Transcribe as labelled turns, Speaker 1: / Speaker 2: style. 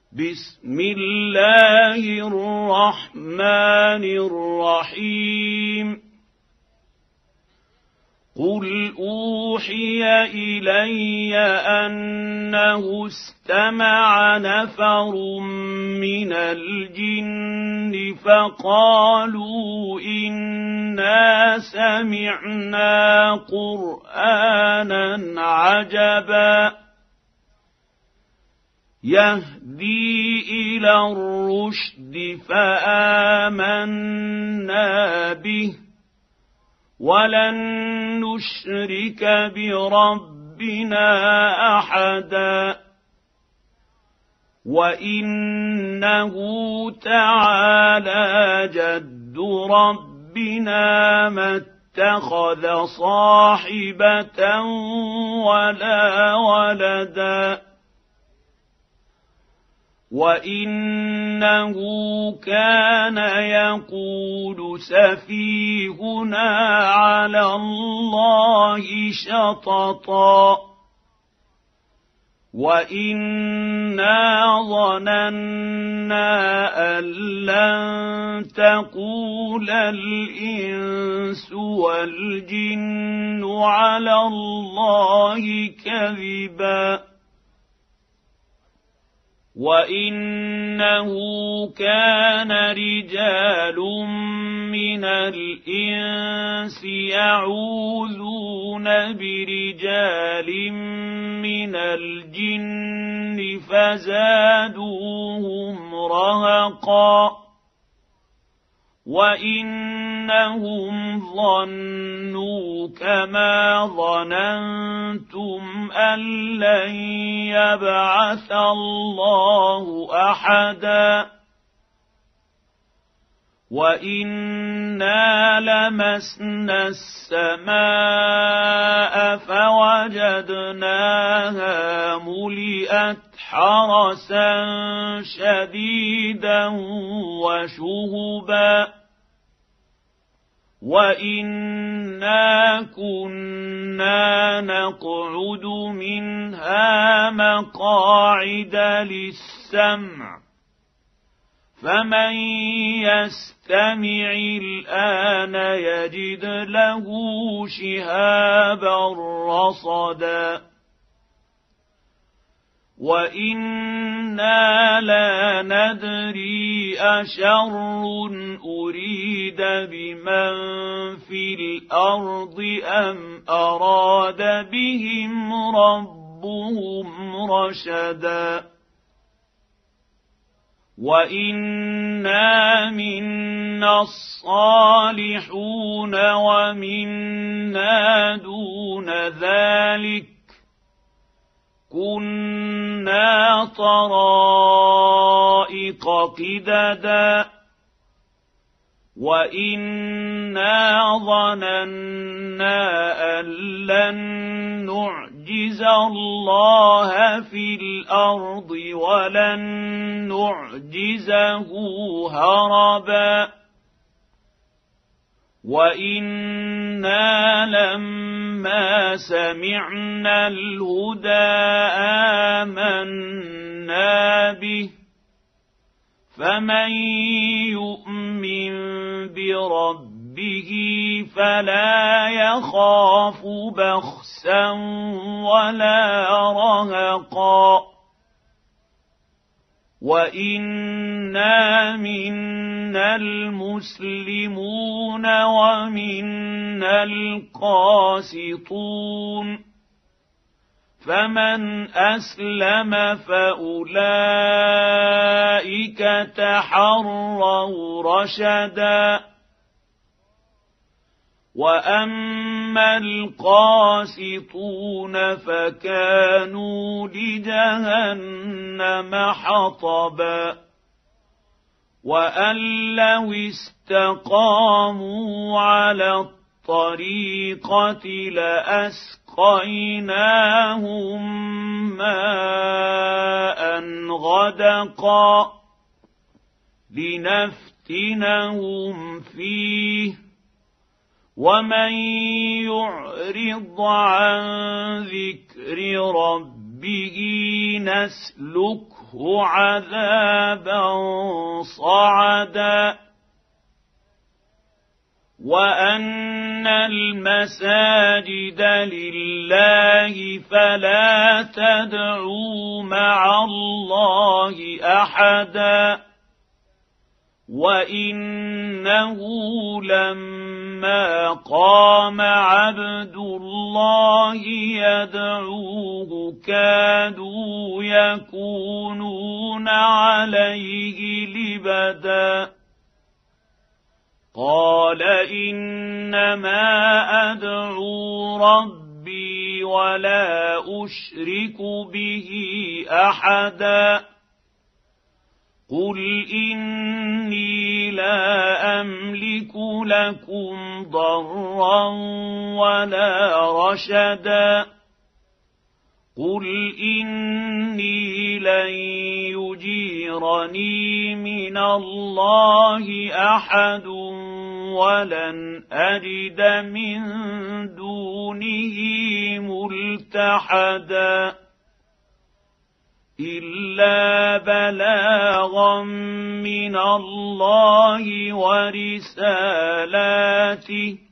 Speaker 1: بسم الله الرحمن الرحيم قل أوحي إلي أنه استمع نفر من الجن فقالوا إنا سمعنا قرآنا عجبا يهدي إلى الرشد فآمنا به ولن نشرك بربنا أحدا وإنه تعالى جد ربنا ما اتخذ صاحبة ولا ولدا وإنه كان يقول سفيهنا على الله شططا وإنا ظننا أن لن تقول الإنس والجن على الله كذبا وإنه كان رجال من الإنس يعوذون برجال من الجن فزادوهم رهقا وإنهم ظنوا كما ظننتم أن لن يبعث الله أحدا وإنا لمسنا السماء فوجدناها ملئت حرسا شديدا وشهبا وإنا كنا نقعد منها مقاعد للسمع فمن يستمع الآن يجد له شهابا رصدا وإنا لا ندري أشر أريد بمن في الأرض أم أراد بهم ربهم رشدا وإنا منا الصالحون ومنا دون ذلك كنا طرائق قددا وإنا ظننا أن لن نعجز الله في الأرض ولن نعجزه هربا وإنا لما سمعنا الهدى آمنا به فمن يؤمن بربه فلا يخاف بخسا ولا رهقا وإنا منا المسلمون ومنا القاسطون فمن أسلم فأولئك تحروا رشدا وأما القاسطون فكانوا لجهنم حطبا وأن لو استقاموا على الطريقة لأسقيناهم ماء غدقا لنفتنهم فيه ومن يعرض عن ذكر ربه به نسلكه عذابا صعدا وأن المساجد لله فلا تدعوا مع الله أحدا وإنه لما قام عبد الله يدعوه كادوا يكونون عليه لبدا قال إنما أدعو ربي ولا أشرك به أحدا قل إني لا أملك لكم ضرا ولا رشدا قل إني لن يجيرني من الله أحد ولن أجد من دونه ملتحدا إلا بلاغا من الله ورسالاته